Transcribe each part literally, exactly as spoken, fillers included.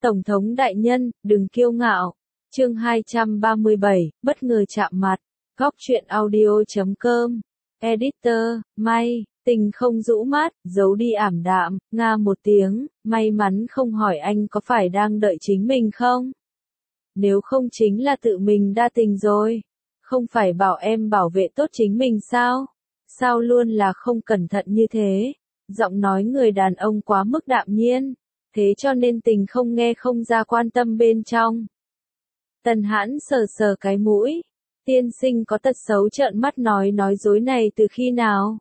Tổng thống đại nhân, đừng kiêu ngạo. Chương hai trăm ba mươi bảy, bất ngờ chạm mặt. Góc truyện audio chấm com. Editor, May, Tình không rũ mắt, giấu đi ảm đạm, nga một tiếng, may mắn không hỏi anh có phải đang đợi chính mình không? Nếu không chính là tự mình đa tình rồi. Không phải bảo em bảo vệ tốt chính mình sao? Sao luôn là không cẩn thận như thế? Giọng nói người đàn ông quá mức đạm nhiên. Thế cho nên tình không nghe không ra quan tâm bên trong. Tần Hãn sờ sờ cái mũi. Tiên sinh có tật xấu trợn mắt nói nói dối này từ khi nào?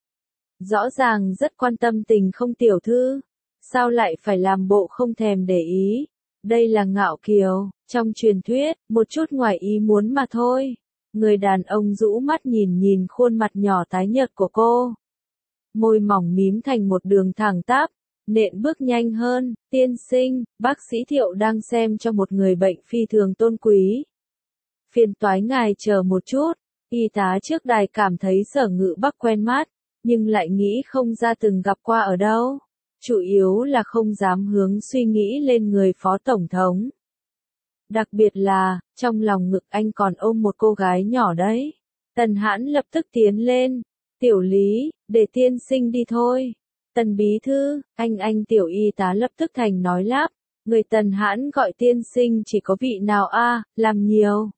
Rõ ràng rất quan tâm tình không tiểu thư. Sao lại phải làm bộ không thèm để ý? Đây là ngạo kiều, trong truyền thuyết, một chút ngoài ý muốn mà thôi. Người đàn ông rũ mắt nhìn nhìn khuôn mặt nhỏ tái nhợt của cô. Môi mỏng mím thành một đường thẳng tắp. Nện bước nhanh hơn, tiên sinh, bác sĩ Thiệu đang xem cho một người bệnh phi thường tôn quý. Phiền toái ngài chờ một chút, y tá trước đài cảm thấy Sở Ngự Bắc quen mắt, nhưng lại nghĩ không ra từng gặp qua ở đâu. Chủ yếu là không dám hướng suy nghĩ lên người phó tổng thống. Đặc biệt là, trong lòng ngực anh còn ôm một cô gái nhỏ đấy. Tần Hãn lập tức tiến lên, tiểu Lý, để tiên sinh đi thôi. Tần bí thư, anh anh tiểu y tá lập tức thành nói lắp, người Tần Hãn gọi tiên sinh chỉ có vị nào a, à, làm nhiều.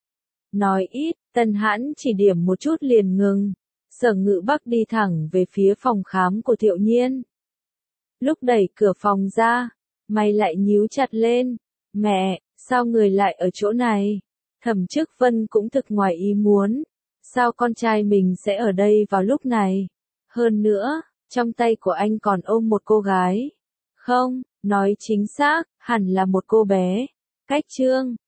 Nói ít, Tần Hãn chỉ điểm một chút liền ngừng. Sở Ngự Bắc đi thẳng về phía phòng khám của Thiệu Nhiên. Lúc đẩy cửa phòng ra, mày lại nhíu chặt lên. Mẹ, sao người lại ở chỗ này? Thẩm Chức Vân cũng thực ngoài ý muốn. Sao con trai mình sẽ ở đây vào lúc này? Hơn nữa, trong tay của anh còn ôm một cô gái. Không, nói chính xác, hẳn là một cô bé. Cách trương,